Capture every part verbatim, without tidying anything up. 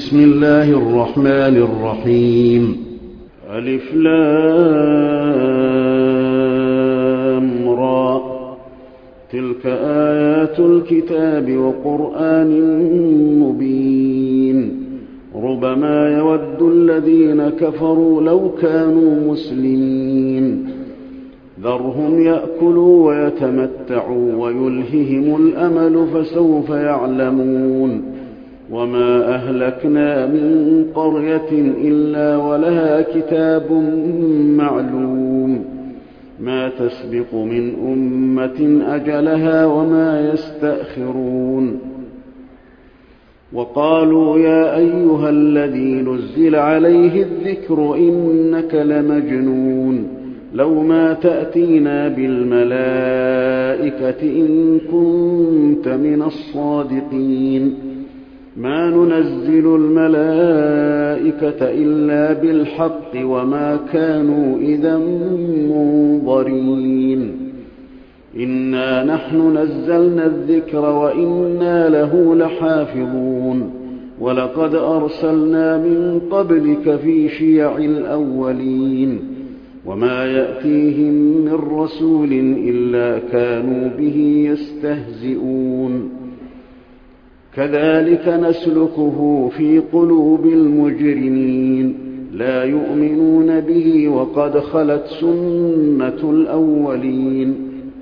بسم الله الرحمن الرحيم. ألف لام را، تلك آيات الكتاب وقرآن مبين. ربما يود الذين كفروا لو كانوا مسلمين. ذرهم يأكلوا ويتمتعوا ويلههم الأمل فسوف يعلمون. وما أهلكنا من قرية إلا ولها كتاب معلوم. ما تسبق من أمة أجلها وما يستأخرون. وقالوا يا أيها الذي نزل عليه الذكر إنك لمجنون. لو ما تأتينا بالملائكة إن كنت من الصادقين. ما ننزل الملائكة إلا بالحق وما كانوا إذا منظرين. إنا نحن نزلنا الذكر وإنا له لحافظون. ولقد أرسلنا من قبلك في شيع الأولين. وما يأتيهم من رسول إلا كانوا به يستهزئون. كذلك نسلكه في قلوب المجرمين. لا يؤمنون به وقد خلت سنة الأولين.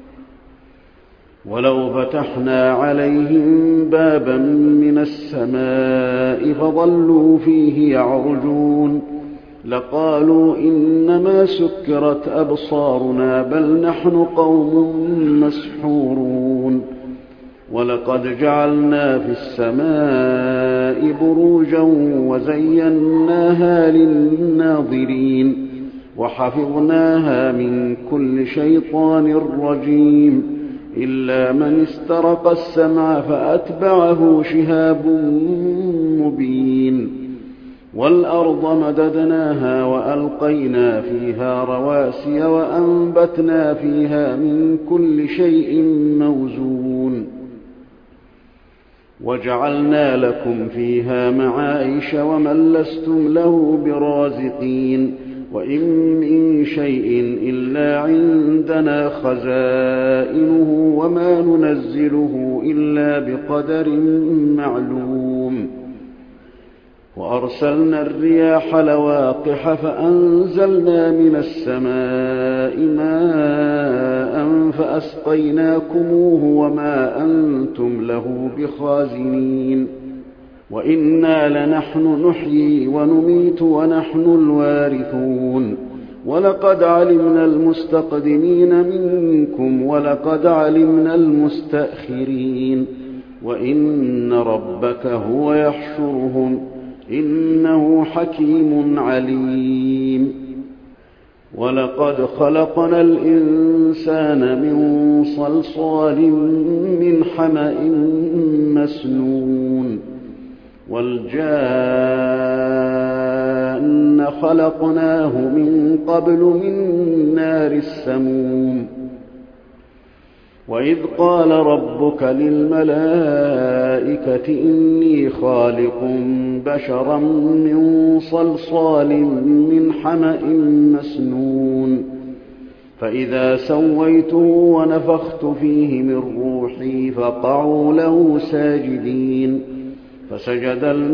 ولو فتحنا عليهم بابا من السماء فظلوا فيه يعرجون لقالوا إنما سكرت أبصارنا بل نحن قوم مسحورون. ولقد جعلنا في السماء بروجا وزيناها للناظرين وحفظناها من كل شيطان رجيم إلا من استرق السمع فأتبعه شهاب مبين. والأرض مددناها وألقينا فيها رواسي وأنبتنا فيها من كل شيء موزون. وجعلنا لكم فيها معايش ومن لستم له برازقين. وإن من شيء إلا عندنا خزائنه وما ننزله إلا بقدر معلوم. وأرسلنا الرياح لواقح فأنزلنا من السماء ماء فأسقيناكموه وما أنتم له بخازنين. وإنا لنحن نحيي ونميت ونحن الوارثون. ولقد علمنا المستقدمين منكم ولقد علمنا المستأخرين. وإن ربك هو يحشرهم إنه حكيم عليم. ولقد خلقنا الإنسان من صلصال من حمأ مسنون. والجان خلقناه من قبل من نار السموم. وإذ قال ربك للملائكة إني خالق بشرا من صلصال من حمأ مسنون. فإذا سويته ونفخت فيه من روحي فقعوا له ساجدين. فسجد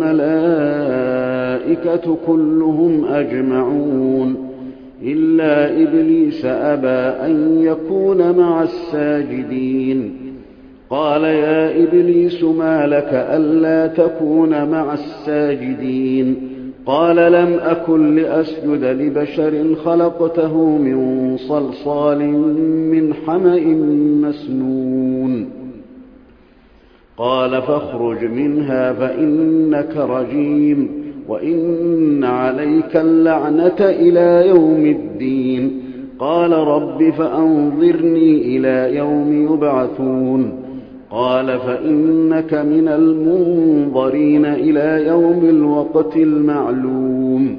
الملائكة كلهم أجمعون إلا إبليس أبى أن يكون مع الساجدين. قال يا إبليس ما لك ألا تكون مع الساجدين؟ قال لم أكن لأسجد لبشر خلقته من صلصال من حمأ مسنون. قال فاخرج منها فإنك رجيم وإن عليك اللعنة إلى يوم الدين. قال رب فأنظرني إلى يوم يبعثون. قال فإنك من المنظرين إلى يوم الوقت المعلوم.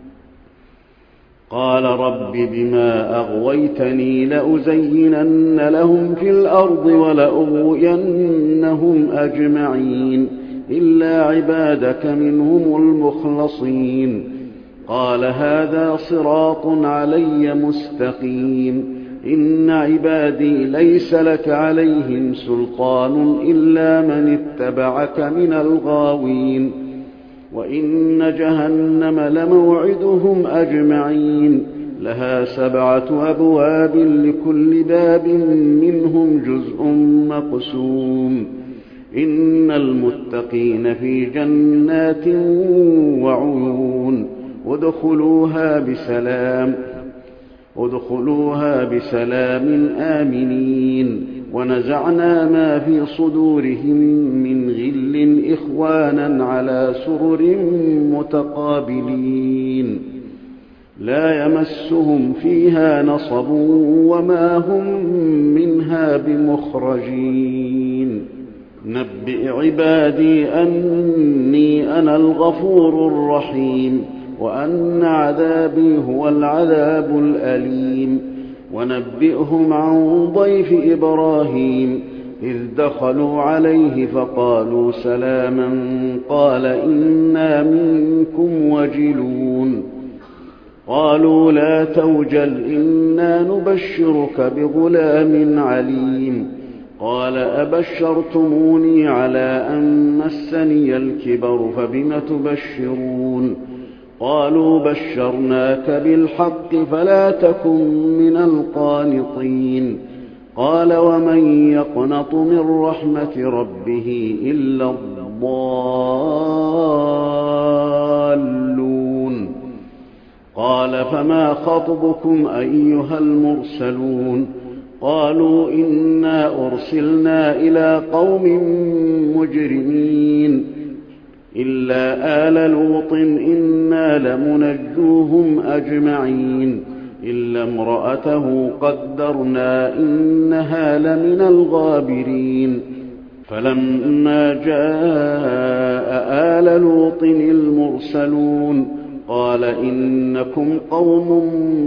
قال رب بما أغويتني لأزينن لهم في الأرض ولأغوينهم أجمعين إلا عبادك منهم المخلصين. قال هذا صراط علي مستقيم. إن عبادي ليس لك عليهم سلطان إلا من اتبعك من الغاوين. وإن جهنم لموعدهم أجمعين، لها سبعة أبواب لكل باب منهم جزء مقسوم. إن المتقين في جنات وعيون ادخلوها بسلام ادخلوها بسلام آمنين. ونزعنا ما في صدورهم من غل إخوانا على سرر متقابلين، لا يمسهم فيها نصب وما هم منها بمخرجين. نبئ عبادي أني أنا الغفور الرحيم، وأن عذابي هو العذاب الأليم. ونبئهم عن ضيف إبراهيم إذ دخلوا عليه فقالوا سلاما قال إنا منكم وجلون. قالوا لا توجل إنا نبشرك بغلام عليم. قال أبشرتموني على أن مسني الكبر فبم تبشرون؟ قالوا بشرناك بالحق فلا تكن من القانطين. قال ومن يقنط من رحمة ربه إلا الضالون. قال فما خطبكم أيها المرسلون؟ قالوا إنا أرسلنا إلى قوم مجرمين إلا آل لوط إنا لمنجوهم أجمعين إلا امرأته قدرنا إنها لمن الغابرين. فلما جاء آل لوط المرسلون قال إنكم قوم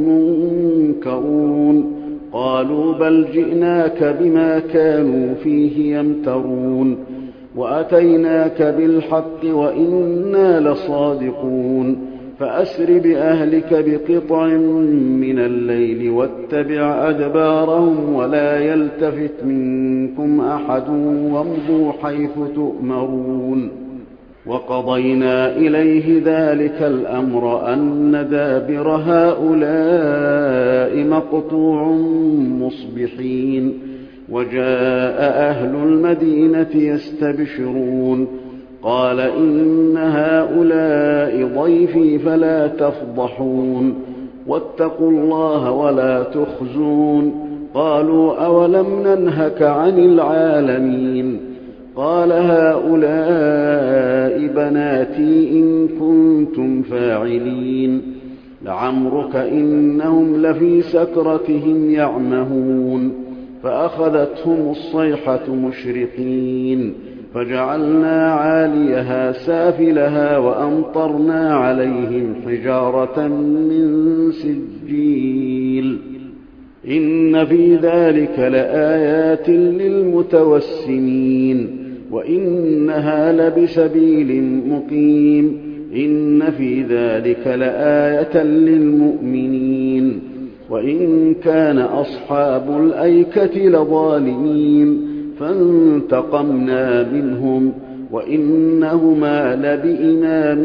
منكرون. قالوا بل جئناك بما كانوا فيه يمترون، وأتيناك بالحق وإنا لصادقون. فأسر بأهلك بقطع من الليل واتبع أدبارهم ولا يلتفت منكم أحد وامضوا حيث تؤمرون. وقضينا إليه ذلك الأمر أن دابر هؤلاء مقطوع مصبحين. وجاء أهل المدينة يستبشرون قال إن هؤلاء ضيفي فلا تفضحون واتقوا الله ولا تخزون. قالوا أولم ننهك عن العالمين؟ قال هؤلاء بناتي إن كنتم فاعلين. لعمرك إنهم لفي سكرتهم يعمهون. فأخذتهم الصيحة مشرقين فجعلنا عاليها سافلها وأمطرنا عليهم حجارة من سجيل. إن في ذلك لآيات للمتوسمين وإنها لبسبيل مقيم. إن في ذلك لآية للمؤمنين وإن كان أصحاب الأيكة لظالمين فانتقمنا منهم وإنهما لبإمام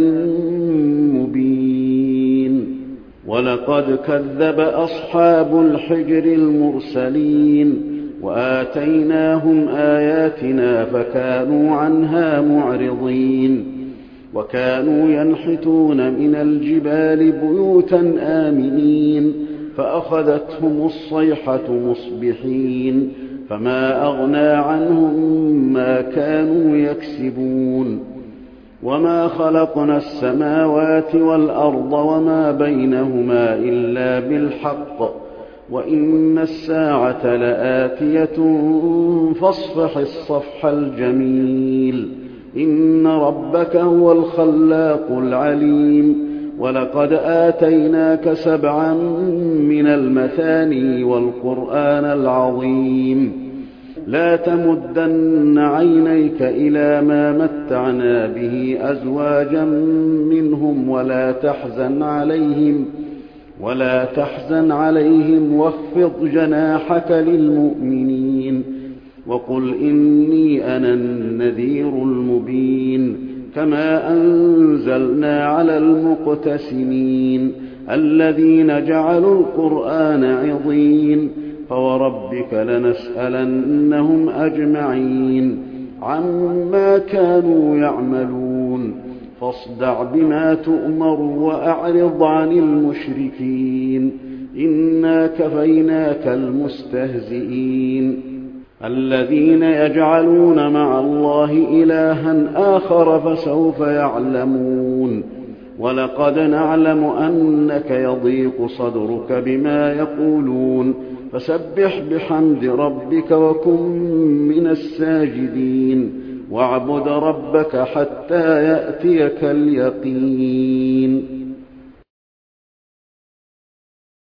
مبين. ولقد كذب أصحاب الحجر المرسلين وآتيناهم آياتنا فكانوا عنها معرضين. وكانوا ينحتون من الجبال بيوتا آمنين فأخذتهم الصيحة مصبحين فما أغنى عنهم ما كانوا يكسبون. وما خلقنا السماوات والأرض وما بينهما إلا بالحق وإن الساعة لآتية فاصفح الصفح الجميل. إن ربك هو الخلاق العليم. ولقد آتيناك سبعا من المثاني والقرآن العظيم. لا تمدن عينيك إلى ما متعنا به أزواجا منهم ولا تحزن عليهم ولا تحزن عليهم واخفض جناحك للمؤمنين وقل إني أنا النذير المبين كما أنزلنا على المقتسمين الذين جعلوا القرآن عضين فوربك لنسألنهم أجمعين عما كانوا يعملون فاصدع بما تؤمر وأعرض عن المشركين إنا كفيناك المستهزئين الذين يجعلون مع الله إلها آخر فسوف يعلمون ولقد نعلم أنك يضيق صدرك بما يقولون فسبح بحمد ربك وكن من الساجدين واعبد ربك حتى يأتيك اليقين